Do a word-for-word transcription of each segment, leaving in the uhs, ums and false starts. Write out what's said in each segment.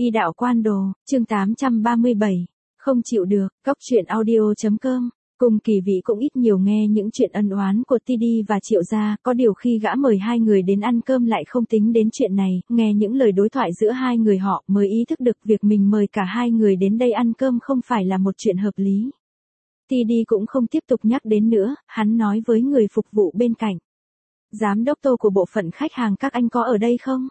Y đạo quan đồ, chương tám trăm ba mươi bảy. Không chịu được, cóc truyện audio chấm com. Cùng Kỳ Vĩ cũng ít nhiều nghe những chuyện ân oán của Tidi và Triệu gia, có điều khi gã mời hai người đến ăn cơm lại không tính đến chuyện này, nghe những lời đối thoại giữa hai người họ mới ý thức được việc mình mời cả hai người đến đây ăn cơm không phải là một chuyện hợp lý. Tidi cũng không tiếp tục nhắc đến nữa, hắn nói với người phục vụ bên cạnh. Giám đốc Tô của bộ phận khách hàng các anh có ở đây không?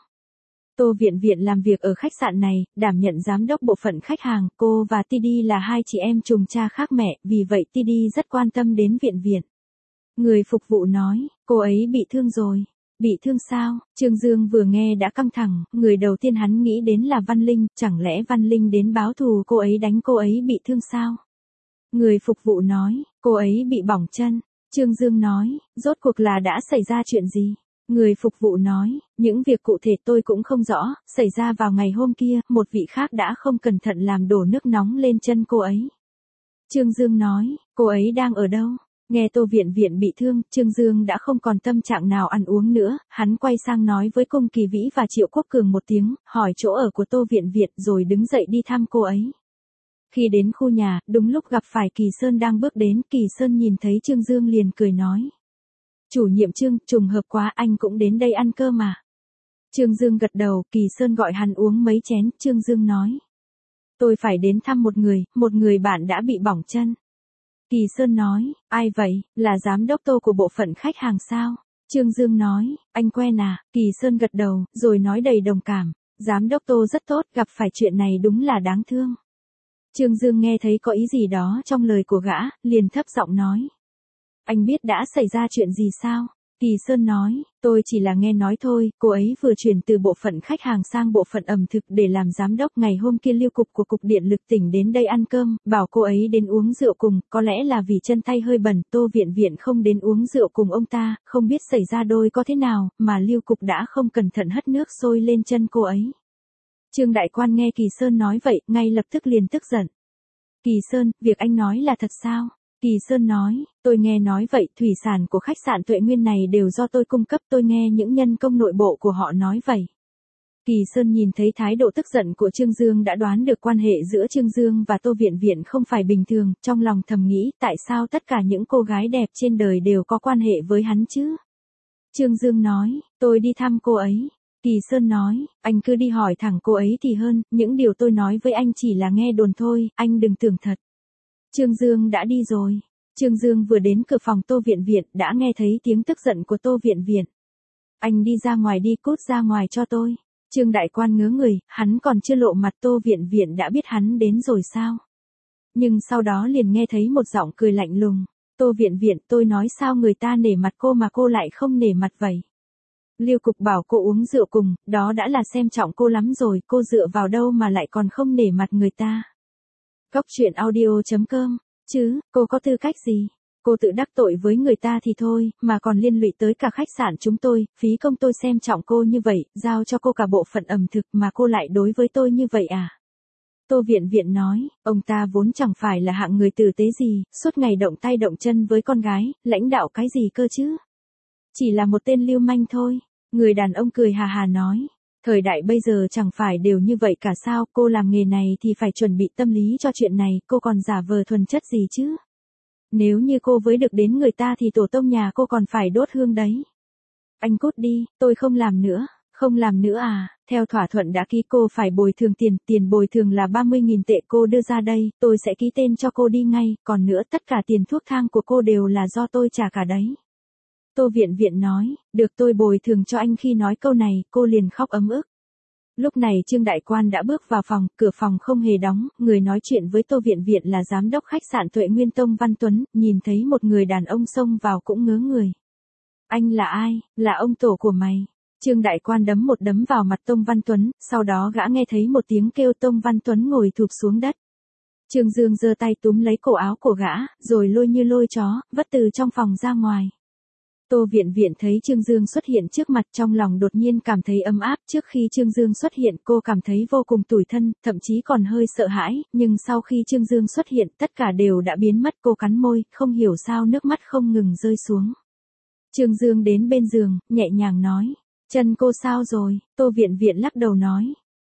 Tô Viện Viện làm việc ở khách sạn này, đảm nhận giám đốc bộ phận khách hàng, cô và Tidi là hai chị em trùng cha khác mẹ, vì vậy Tidi rất quan tâm đến Viện Viện. Người phục vụ nói, cô ấy bị thương rồi. Bị thương sao? Trương Dương vừa nghe đã căng thẳng, người đầu tiên hắn nghĩ đến là Văn Linh, chẳng lẽ Văn Linh đến báo thù cô ấy đánh cô ấy bị thương sao? Người phục vụ nói, cô ấy bị bỏng chân. Trương Dương nói, rốt cuộc là đã xảy ra chuyện gì? Người phục vụ nói, những việc cụ thể tôi cũng không rõ, xảy ra vào ngày hôm kia, một vị khác đã không cẩn thận làm đổ nước nóng lên chân cô ấy. Trương Dương nói, cô ấy đang ở đâu? Nghe Tô Viện Viện bị thương, Trương Dương đã không còn tâm trạng nào ăn uống nữa, hắn quay sang nói với Cung Kỳ Vĩ và Triệu Quốc Cường một tiếng, hỏi chỗ ở của Tô Viện Viện rồi đứng dậy đi thăm cô ấy. Khi đến khu nhà, đúng lúc gặp phải Kỳ Sơn đang bước đến, Kỳ Sơn nhìn thấy Trương Dương liền cười nói. Chủ nhiệm Trương, trùng hợp quá, anh cũng đến đây ăn cơm mà. Trương Dương gật đầu, Kỳ Sơn gọi hắn uống mấy chén, Trương Dương nói. Tôi phải đến thăm một người, một người bạn đã bị bỏng chân. Kỳ Sơn nói, ai vậy, là giám đốc Tô của bộ phận khách hàng sao? Trương Dương nói, anh quen à? Kỳ Sơn gật đầu, rồi nói đầy đồng cảm. Giám đốc Tô rất tốt, gặp phải chuyện này đúng là đáng thương. Trương Dương nghe thấy có ý gì đó trong lời của gã, liền thấp giọng nói. Anh biết đã xảy ra chuyện gì sao? Kỳ Sơn nói, tôi chỉ là nghe nói thôi, cô ấy vừa chuyển từ bộ phận khách hàng sang bộ phận ẩm thực để làm giám đốc. Ngày hôm kia Lưu Cục của Cục Điện lực tỉnh đến đây ăn cơm, bảo cô ấy đến uống rượu cùng, có lẽ là vì chân tay hơi bẩn, Tô Viện Viện không đến uống rượu cùng ông ta, không biết xảy ra đôi có thế nào, mà Lưu Cục đã không cẩn thận hất nước sôi lên chân cô ấy. Trương Đại Quan nghe Kỳ Sơn nói vậy, ngay lập tức liền tức giận. Kỳ Sơn, việc anh nói là thật sao? Kỳ Sơn nói, tôi nghe nói vậy, thủy sản của khách sạn Tuệ Nguyên này đều do tôi cung cấp, tôi nghe những nhân công nội bộ của họ nói vậy. Kỳ Sơn nhìn thấy thái độ tức giận của Trương Dương đã đoán được quan hệ giữa Trương Dương và Tô Viện Viện không phải bình thường, trong lòng thầm nghĩ, tại sao tất cả những cô gái đẹp trên đời đều có quan hệ với hắn chứ? Trương Dương nói, tôi đi thăm cô ấy. Kỳ Sơn nói, anh cứ đi hỏi thẳng cô ấy thì hơn, những điều tôi nói với anh chỉ là nghe đồn thôi, anh đừng tưởng thật. Trương Dương đã đi rồi. Trương Dương vừa đến cửa phòng Tô Viện Viện đã nghe thấy tiếng tức giận của Tô Viện Viện. Anh đi ra ngoài đi, cút ra ngoài cho tôi. Trương Đại Quan ngớ người, hắn còn chưa lộ mặt Tô Viện Viện đã biết hắn đến rồi sao? Nhưng sau đó liền nghe thấy một giọng cười lạnh lùng. Tô Viện Viện, tôi nói sao người ta nể mặt cô mà cô lại không nể mặt vậy? Lưu Cục bảo cô uống rượu cùng, đó đã là xem trọng cô lắm rồi, cô dựa vào đâu mà lại còn không nể mặt người ta? Cóc truyện audio chấm com, chứ, cô có tư cách gì? Cô tự đắc tội với người ta thì thôi, mà còn liên lụy tới cả khách sạn chúng tôi, phí công tôi xem trọng cô như vậy, giao cho cô cả bộ phận ẩm thực mà cô lại đối với tôi như vậy à? Tô Viện Viện nói, ông ta vốn chẳng phải là hạng người tử tế gì, suốt ngày động tay động chân với con gái, lãnh đạo cái gì cơ chứ? Chỉ là một tên lưu manh thôi. Người đàn ông cười hà hà nói. Thời đại bây giờ chẳng phải đều như vậy cả sao, cô làm nghề này thì phải chuẩn bị tâm lý cho chuyện này, cô còn giả vờ thuần chất gì chứ? Nếu như cô với được đến người ta thì tổ tông nhà cô còn phải đốt hương đấy. Anh cút đi, tôi không làm nữa, không làm nữa à, theo thỏa thuận đã ký cô phải bồi thường tiền, tiền bồi thường là ba mươi nghìn tệ cô đưa ra đây, tôi sẽ ký tên cho cô đi ngay, còn nữa tất cả tiền thuốc thang của cô đều là do tôi trả cả đấy. Tô Viện Viện nói, được tôi bồi thường cho anh. Khi nói câu này, cô liền khóc ấm ức. Lúc này Trương Đại Quan đã bước vào phòng, cửa phòng không hề đóng, người nói chuyện với Tô Viện Viện là giám đốc khách sạn Tuệ Nguyên Tông Văn Tuấn, nhìn thấy một người đàn ông xông vào cũng ngớ người. Anh là ai? Là ông tổ của mày. Trương Đại Quan đấm một đấm vào mặt Tông Văn Tuấn, sau đó gã nghe thấy một tiếng kêu, Tông Văn Tuấn ngồi thụp xuống đất. Trương Dương giơ tay túm lấy cổ áo của gã, rồi lôi như lôi chó, vất từ trong phòng ra ngoài. Tô Viện Viện thấy Trương Dương xuất hiện trước mặt, trong lòng đột nhiên cảm thấy ấm áp. Trước khi Trương Dương xuất hiện cô cảm thấy vô cùng tủi thân, thậm chí còn hơi sợ hãi, nhưng sau khi Trương Dương xuất hiện tất cả đều đã biến mất. Cô cắn môi, không hiểu sao nước mắt không ngừng rơi xuống. Trương Dương đến bên giường, nhẹ nhàng nói, chân cô sao rồi? Tô Viện Viện lắc đầu nói,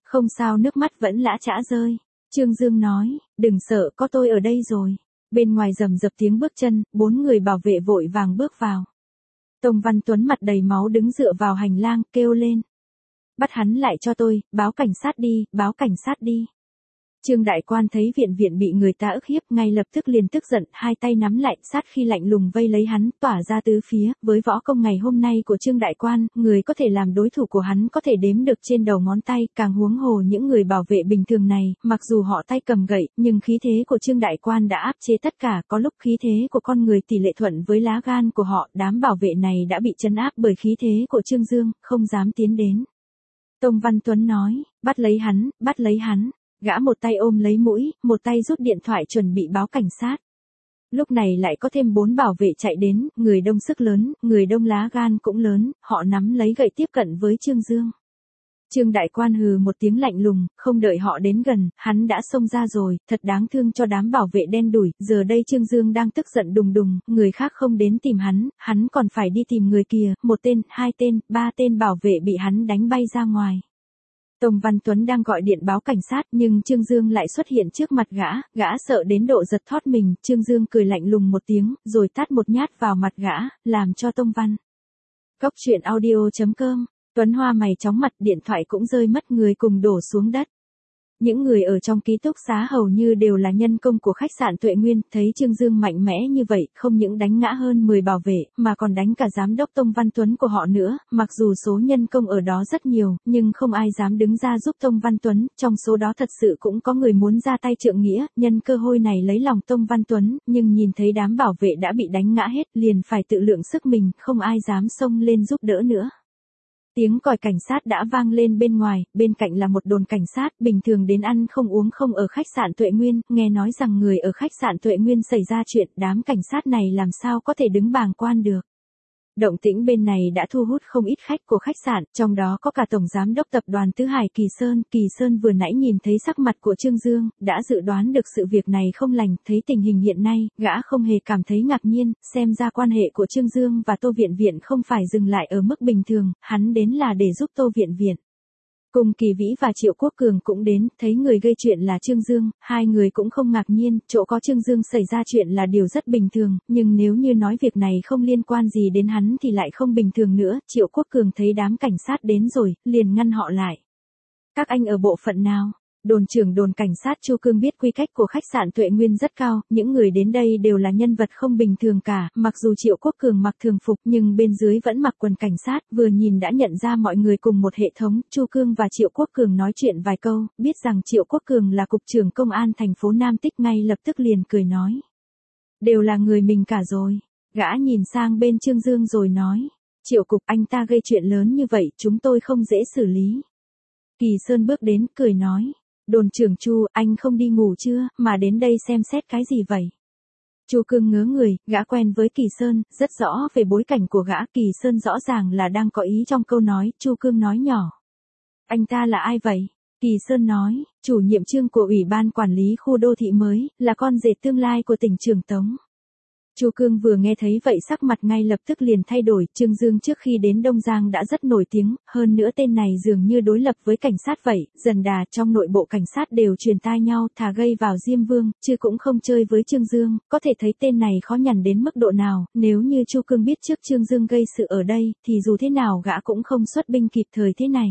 Không sao, nước mắt vẫn lã chã rơi. Trương Dương nói, đừng sợ, có tôi ở đây rồi. Bên ngoài rầm rập tiếng bước chân, bốn người bảo vệ vội vàng bước vào. Tông Văn Tuấn mặt đầy máu đứng dựa vào hành lang, kêu lên. Bắt hắn lại cho tôi, báo cảnh sát đi, báo cảnh sát đi. Trương đại quan thấy viện viện bị người ta ức hiếp, ngay lập tức liền tức giận, hai tay nắm lại, sát khi lạnh lùng vây lấy hắn, tỏa ra tứ phía. Với võ công ngày hôm nay của Trương đại quan, người có thể làm đối thủ của hắn có thể đếm được trên đầu ngón tay, càng huống hồ những người bảo vệ bình thường này, mặc dù họ tay cầm gậy, nhưng khí thế của Trương đại quan đã áp chế tất cả, có lúc khí thế của con người tỷ lệ thuận với lá gan của họ, đám bảo vệ này đã bị trấn áp bởi khí thế của Trương Dương, không dám tiến đến. Tông Văn Tuấn nói, bắt lấy hắn, bắt lấy hắn. Gã một tay ôm lấy mũi, một tay rút điện thoại chuẩn bị báo cảnh sát. Lúc này lại có thêm bốn bảo vệ chạy đến, người đông sức lớn, người đông lá gan cũng lớn, họ nắm lấy gậy tiếp cận với Trương Dương. Trương đại quan hừ một tiếng lạnh lùng, không đợi họ đến gần, hắn đã xông ra rồi, thật đáng thương cho đám bảo vệ đen đủi, giờ đây Trương Dương đang tức giận đùng đùng, người khác không đến tìm hắn, hắn còn phải đi tìm người kia, một tên, hai tên, ba tên bảo vệ bị hắn đánh bay ra ngoài. Tông Văn Tuấn đang gọi điện báo cảnh sát nhưng Trương Dương lại xuất hiện trước mặt gã, gã sợ đến độ giật thót mình, Trương Dương cười lạnh lùng một tiếng, rồi tát một nhát vào mặt gã, làm cho Tông Văn. Cốc truyện audio chấm com, Tuấn Hoa mày chóng mặt, điện thoại cũng rơi mất, người cùng đổ xuống đất. Những người ở trong ký túc xá hầu như đều là nhân công của khách sạn Tuệ Nguyên, thấy Trương Dương mạnh mẽ như vậy, không những đánh ngã hơn mười bảo vệ, mà còn đánh cả giám đốc Tông Văn Tuấn của họ nữa, mặc dù số nhân công ở đó rất nhiều, nhưng không ai dám đứng ra giúp Tông Văn Tuấn, trong số đó thật sự cũng có người muốn ra tay trượng nghĩa, nhân cơ hội này lấy lòng Tông Văn Tuấn, nhưng nhìn thấy đám bảo vệ đã bị đánh ngã hết, liền phải tự lượng sức mình, không ai dám xông lên giúp đỡ nữa. Tiếng còi cảnh sát đã vang lên bên ngoài, bên cạnh là một đồn cảnh sát, bình thường đến ăn không uống không ở khách sạn Tuệ Nguyên, nghe nói rằng người ở khách sạn Tuệ Nguyên xảy ra chuyện, đám cảnh sát này làm sao có thể đứng bàng quan được. Động tĩnh bên này đã thu hút không ít khách của khách sạn, trong đó có cả Tổng Giám đốc Tập đoàn Tứ Hải Kỳ Sơn. Kỳ Sơn vừa nãy nhìn thấy sắc mặt của Trương Dương, đã dự đoán được sự việc này không lành, thấy tình hình hiện nay, gã không hề cảm thấy ngạc nhiên, xem ra quan hệ của Trương Dương và Tô Viện Viện không phải dừng lại ở mức bình thường, hắn đến là để giúp Tô Viện Viện. Cùng Kỳ Vĩ và Triệu Quốc Cường cũng đến, thấy người gây chuyện là Trương Dương, hai người cũng không ngạc nhiên, chỗ có Trương Dương xảy ra chuyện là điều rất bình thường, nhưng nếu như nói việc này không liên quan gì đến hắn thì lại không bình thường nữa. Triệu Quốc Cường thấy đám cảnh sát đến rồi, liền ngăn họ lại. Các anh ở bộ phận nào? Đồn trưởng đồn cảnh sát Chu Cương biết quy cách của khách sạn Tuệ Nguyên rất cao, những người đến đây đều là nhân vật không bình thường cả, mặc dù Triệu Quốc Cường mặc thường phục nhưng bên dưới vẫn mặc quần cảnh sát, vừa nhìn đã nhận ra mọi người cùng một hệ thống. Chu Cương và Triệu Quốc Cường nói chuyện vài câu, biết rằng Triệu Quốc Cường là cục trưởng công an thành phố Nam Tích, ngay lập tức liền cười nói. Đều là người mình cả rồi. Gã nhìn sang bên Trương Dương rồi nói. Triệu cục, anh ta gây chuyện lớn như vậy, chúng tôi không dễ xử lý. Kỳ Sơn bước đến, cười nói. Đồn trưởng Chu, anh không đi ngủ chưa, mà đến đây xem xét cái gì vậy? Chu Cương ngớ người, gã quen với Kỳ Sơn, rất rõ về bối cảnh của gã. Kỳ Sơn rõ ràng là đang có ý trong câu nói. Chu Cương nói nhỏ. Anh ta là ai vậy? Kỳ Sơn nói, chủ nhiệm Trương của Ủy ban Quản lý khu đô thị mới, là con rể tương lai của tỉnh Trường Tống. Chu Cương vừa nghe thấy vậy sắc mặt ngay lập tức liền thay đổi, Trương Dương trước khi đến Đông Giang đã rất nổi tiếng, hơn nữa tên này dường như đối lập với cảnh sát vậy, dần đà trong nội bộ cảnh sát đều truyền tai nhau, thà gây vào Diêm Vương, chứ cũng không chơi với Trương Dương, có thể thấy tên này khó nhằn đến mức độ nào, nếu như Chu Cương biết trước Trương Dương gây sự ở đây, thì dù thế nào gã cũng không xuất binh kịp thời thế này.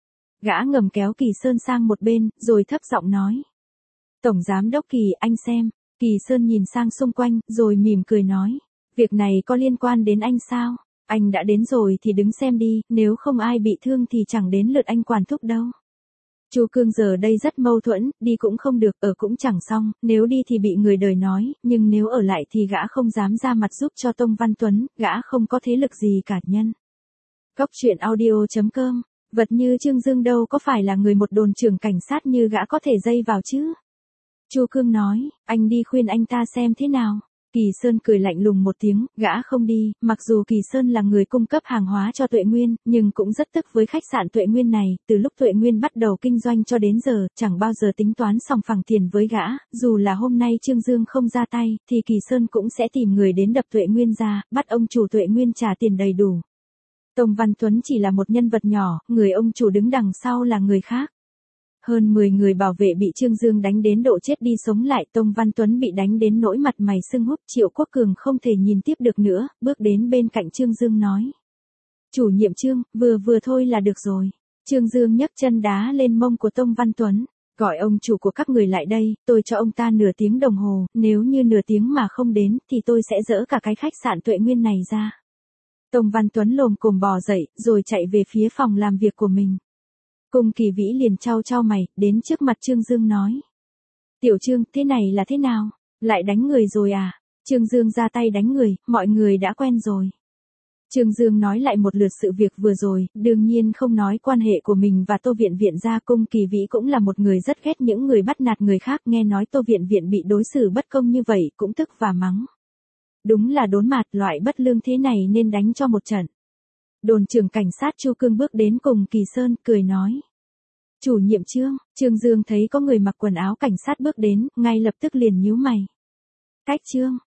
Gã ngầm kéo Kỳ Sơn sang một bên, rồi thấp giọng nói. Tổng Giám đốc Kỳ, anh xem. Kỳ Sơn nhìn sang xung quanh, rồi mỉm cười nói. Việc này có liên quan đến anh sao? Anh đã đến rồi thì đứng xem đi, nếu không ai bị thương thì chẳng đến lượt anh quản thúc đâu. Chu Cương giờ đây rất mâu thuẫn, đi cũng không được, ở cũng chẳng xong, nếu đi thì bị người đời nói, nhưng nếu ở lại thì gã không dám ra mặt giúp cho Tông Văn Tuấn, gã không có thế lực gì cả nhân. Cốc truyện audio chấm com, vật như Trương Dương đâu có phải là người một đồn trưởng cảnh sát như gã có thể dây vào chứ? Chu Cương nói, anh đi khuyên anh ta xem thế nào. Kỳ Sơn cười lạnh lùng một tiếng, gã không đi, mặc dù Kỳ Sơn là người cung cấp hàng hóa cho Tuệ Nguyên, nhưng cũng rất tức với khách sạn Tuệ Nguyên này, từ lúc Tuệ Nguyên bắt đầu kinh doanh cho đến giờ, chẳng bao giờ tính toán sòng phẳng tiền với gã, dù là hôm nay Trương Dương không ra tay, thì Kỳ Sơn cũng sẽ tìm người đến đập Tuệ Nguyên ra, bắt ông chủ Tuệ Nguyên trả tiền đầy đủ. Tông Văn Tuấn chỉ là một nhân vật nhỏ, người ông chủ đứng đằng sau là người khác. Hơn mười người bảo vệ bị Trương Dương đánh đến độ chết đi sống lại, Tông Văn Tuấn bị đánh đến nỗi mặt mày sưng húp, Triệu Quốc Cường không thể nhìn tiếp được nữa, bước đến bên cạnh Trương Dương nói. Chủ nhiệm Trương, vừa vừa thôi là được rồi. Trương Dương nhấc chân đá lên mông của Tông Văn Tuấn. Gọi ông chủ của các người lại đây, tôi cho ông ta nửa tiếng đồng hồ, nếu như nửa tiếng mà không đến thì tôi sẽ dỡ cả cái khách sạn Tuệ Nguyên này ra. Tông Văn Tuấn lồm cồm bò dậy, rồi chạy về phía phòng làm việc của mình. Cung Kỳ Vĩ liền chau chau mày, đến trước mặt Trương Dương nói. Tiểu Trương, thế này là thế nào? Lại đánh người rồi à? Trương Dương ra tay đánh người, mọi người đã quen rồi. Trương Dương nói lại một lượt sự việc vừa rồi, đương nhiên không nói quan hệ của mình và Tô Viện Viện ra. Cung Kỳ Vĩ cũng là một người rất ghét những người bắt nạt người khác, nghe nói Tô Viện Viện bị đối xử bất công như vậy, cũng tức và mắng. Đúng là đốn mạt, loại bất lương thế này nên đánh cho một trận. Đồn trưởng cảnh sát Chu Cương bước đến cùng Kỳ Sơn, cười nói. Chủ nhiệm Trương, Trương Dương thấy có người mặc quần áo cảnh sát bước đến, ngay lập tức liền nhíu mày. Cách Trương,